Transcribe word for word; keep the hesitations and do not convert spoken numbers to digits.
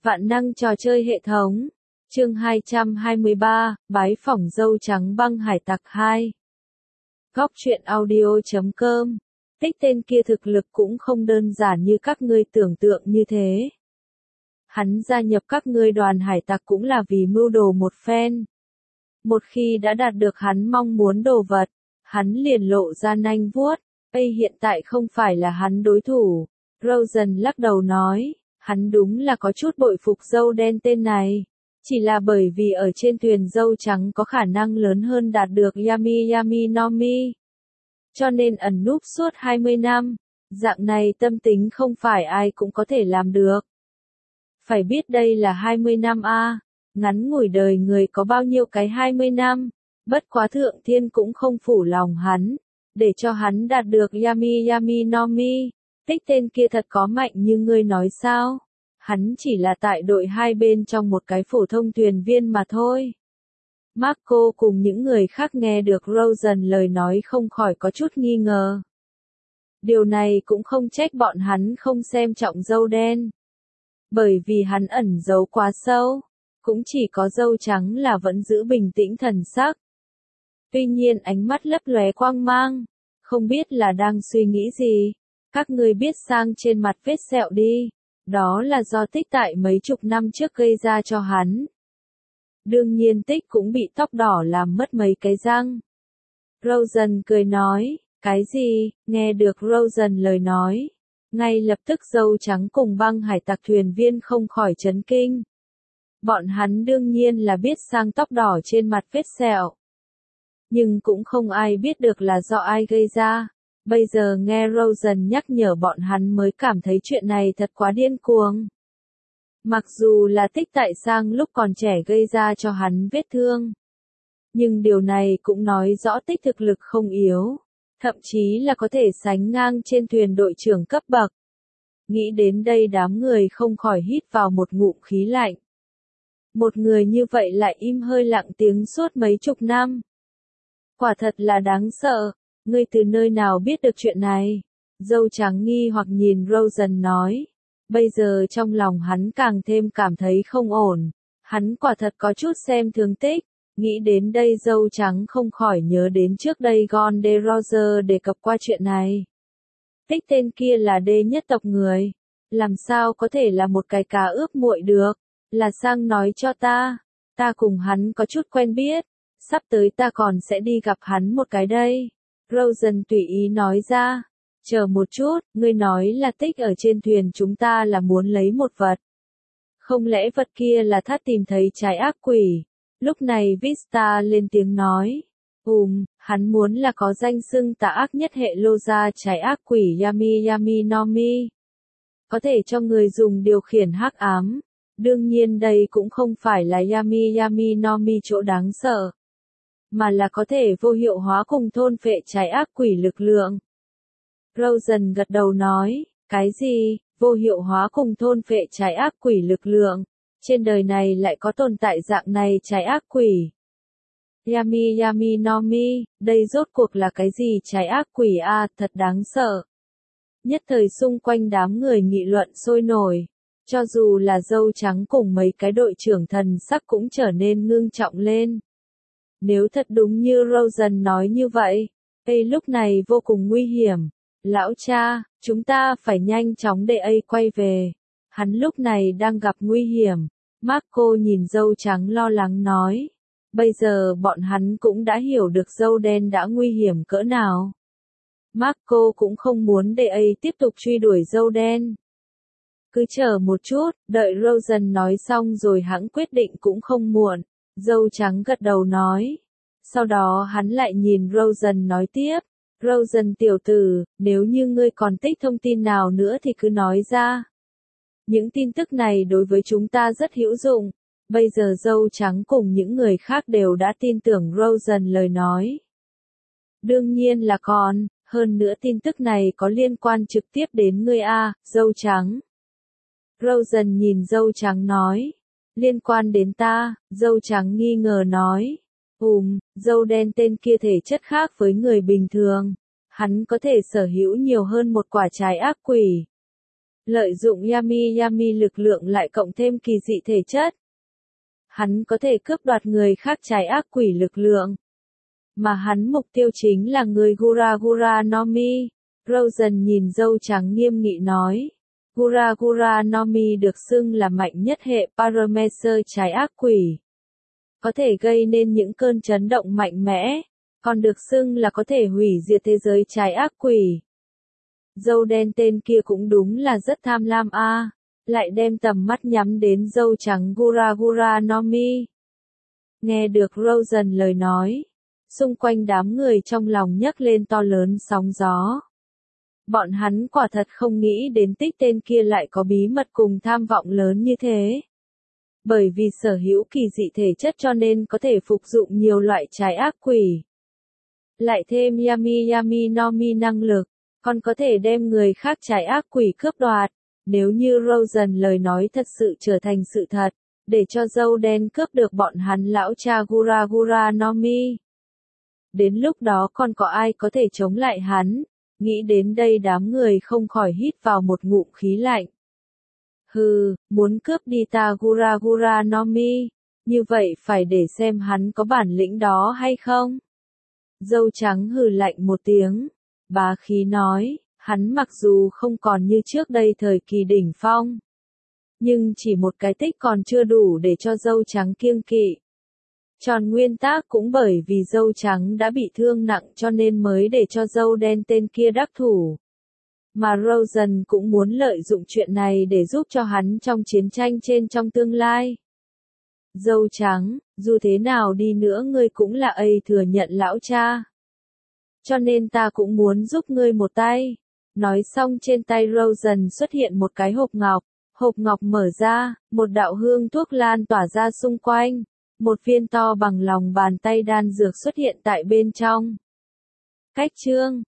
Vạn năng trò chơi hệ thống. Chương hai trăm hai mươi ba, bái phỏng dâu trắng băng hải tặc hai. Góc truyện audio.com. Tích tên kia thực lực cũng không đơn giản như các ngươi tưởng tượng như thế. Hắn gia nhập các ngươi đoàn hải tặc cũng là vì mưu đồ một phen. Một khi đã đạt được hắn mong muốn đồ vật, hắn liền lộ ra nanh vuốt. Ây hiện tại không phải là hắn đối thủ. Rosen lắc đầu nói, hắn đúng là có chút bội phục dâu đen tên này. Chỉ là bởi vì ở trên thuyền dâu trắng có khả năng lớn hơn đạt được Yami Yami no Mi. Cho nên ẩn núp suốt hai mươi năm. Dạng này tâm tính không phải ai cũng có thể làm được. Phải biết đây là hai mươi năm a, ngắn ngủi đời người có bao nhiêu cái hai mươi năm. Bất quá thượng thiên cũng không phủ lòng hắn, để cho hắn đạt được Yami Yami no Mi. Tích tên kia thật có mạnh như ngươi nói sao? Hắn chỉ là tại đội hai bên trong một cái phổ thông thuyền viên mà thôi. Marco cùng những người khác nghe được Rosen lời nói không khỏi có chút nghi ngờ. Điều này cũng không trách bọn hắn không xem trọng dâu đen. Bởi vì hắn ẩn giấu quá sâu, cũng chỉ có dâu trắng là vẫn giữ bình tĩnh thần sắc. Tuy nhiên ánh mắt lấp lóe quang mang, không biết là đang suy nghĩ gì. Các ngươi biết sang trên mặt vết sẹo đi, đó là do Tích tại mấy chục năm trước gây ra cho hắn. Đương nhiên Tích cũng bị tóc đỏ làm mất mấy cái răng. Rosen cười nói, cái gì? Nghe được Rosen lời nói, ngay lập tức dâu trắng cùng băng hải tặc thuyền viên không khỏi chấn kinh. Bọn hắn đương nhiên là biết sang tóc đỏ trên mặt vết sẹo. Nhưng cũng không ai biết được là do ai gây ra. Bây giờ nghe Rosen nhắc nhở bọn hắn mới cảm thấy chuyện này thật quá điên cuồng. Mặc dù là Tích tại sang lúc còn trẻ gây ra cho hắn vết thương. Nhưng điều này cũng nói rõ Tích thực lực không yếu. Thậm chí là có thể sánh ngang trên thuyền đội trưởng cấp bậc. Nghĩ đến đây đám người không khỏi hít vào một ngụm khí lạnh. Một người như vậy lại im hơi lặng tiếng suốt mấy chục năm. Quả thật là đáng sợ. Ngươi từ nơi nào biết được chuyện này? Dâu trắng nghi hoặc nhìn Rosen nói. Bây giờ trong lòng hắn càng thêm cảm thấy không ổn. Hắn quả thật có chút xem thường Tích. Nghĩ đến đây dâu trắng không khỏi nhớ đến trước đây Gon de Roger đề cập qua chuyện này. Tích tên kia là đê nhất tộc người. Làm sao có thể là một cái cá ướp muội được? Là sang nói cho ta. Ta cùng hắn có chút quen biết. Sắp tới ta còn sẽ đi gặp hắn một cái đây. Rosen tùy ý nói ra. Chờ một chút, ngươi nói là Tích ở trên thuyền chúng ta là muốn lấy một vật. Không lẽ vật kia là thắt tìm thấy trái ác quỷ? Lúc này Vista lên tiếng nói. Ừm, hắn muốn là có danh xưng tà ác nhất hệ lô ra trái ác quỷ Yami Yami no Mi. Có thể cho người dùng điều khiển hắc ám. Đương nhiên đây cũng không phải là Yami Yami no Mi chỗ đáng sợ. Mà là có thể vô hiệu hóa cùng thôn phệ trái ác quỷ lực lượng. Rosen gật đầu nói, cái gì, vô hiệu hóa cùng thôn phệ trái ác quỷ lực lượng, trên đời này lại có tồn tại dạng này trái ác quỷ. Yami Yami no Mi, đây rốt cuộc là cái gì trái ác quỷ a, à, thật đáng sợ. Nhất thời xung quanh đám người nghị luận sôi nổi, cho dù là dâu trắng cùng mấy cái đội trưởng thần sắc cũng trở nên ngưng trọng lên. Nếu thật đúng như Rosen nói như vậy, đây lúc này vô cùng nguy hiểm. Lão cha, chúng ta phải nhanh chóng để ấy quay về. Hắn lúc này đang gặp nguy hiểm. Marco nhìn dâu trắng lo lắng nói. Bây giờ bọn hắn cũng đã hiểu được dâu đen đã nguy hiểm cỡ nào. Marco cũng không muốn để ấy tiếp tục truy đuổi dâu đen. Cứ chờ một chút, đợi Rosen nói xong rồi hãng quyết định cũng không muộn. Dâu trắng gật đầu nói. Sau đó hắn lại nhìn Rosen nói tiếp. Rosen tiểu tử, nếu như ngươi còn tích thông tin nào nữa thì cứ nói ra. Những tin tức này đối với chúng ta rất hữu dụng. Bây giờ dâu trắng cùng những người khác đều đã tin tưởng Rosen lời nói. Đương nhiên là còn, hơn nữa tin tức này có liên quan trực tiếp đến ngươi a, dâu trắng. Rosen nhìn dâu trắng nói. Liên quan đến ta, dâu trắng nghi ngờ nói. Ừm, dâu đen tên kia thể chất khác với người bình thường. Hắn có thể sở hữu nhiều hơn một quả trái ác quỷ. Lợi dụng Yami Yami lực lượng lại cộng thêm kỳ dị thể chất. Hắn có thể cướp đoạt người khác trái ác quỷ lực lượng. Mà hắn mục tiêu chính là người Gura Gura no Mi. Rosen nhìn dâu trắng nghiêm nghị nói. Gura Gura no Mi được xưng là mạnh nhất hệ Paramecer trái ác quỷ. Có thể gây nên những cơn chấn động mạnh mẽ, còn được xưng là có thể hủy diệt thế giới trái ác quỷ. Dâu đen tên kia cũng đúng là rất tham lam a, à, lại đem tầm mắt nhắm đến dâu trắng Gura Gura no Mi. Nghe được Rosen lời nói, xung quanh đám người trong lòng nhấc lên to lớn sóng gió. Bọn hắn quả thật không nghĩ đến tích tên kia lại có bí mật cùng tham vọng lớn như thế. Bởi vì sở hữu kỳ dị thể chất cho nên có thể phục dụng nhiều loại trái ác quỷ. Lại thêm Yami Yami no Mi năng lực, còn có thể đem người khác trái ác quỷ cướp đoạt. Nếu như Rosen lời nói thật sự trở thành sự thật, để cho dâu đen cướp được bọn hắn lão cha Gura Gura no Mi. Đến lúc đó còn có ai có thể chống lại hắn? Nghĩ đến đây đám người không khỏi hít vào một ngụm khí lạnh. Hừ, muốn cướp đi ta Gura Gura no Mi, như vậy phải để xem hắn có bản lĩnh đó hay không? Dâu trắng hừ lạnh một tiếng, bá khí nói, hắn mặc dù không còn như trước đây thời kỳ đỉnh phong, nhưng chỉ một cái tích còn chưa đủ để cho dâu trắng kiêng kỵ. Tròn nguyên tắc cũng bởi vì dâu trắng đã bị thương nặng cho nên mới để cho dâu đen tên kia đắc thủ. Mà Rosen cũng muốn lợi dụng chuyện này để giúp cho hắn trong chiến tranh trên trong tương lai. Dâu trắng, dù thế nào đi nữa ngươi cũng là ấy thừa nhận lão cha. Cho nên ta cũng muốn giúp ngươi một tay. Nói xong trên tay Rosen xuất hiện một cái hộp ngọc. Hộp ngọc mở ra, một đạo hương thuốc lan tỏa ra xung quanh. Một viên to bằng lòng bàn tay đan dược xuất hiện tại bên trong. Cách chương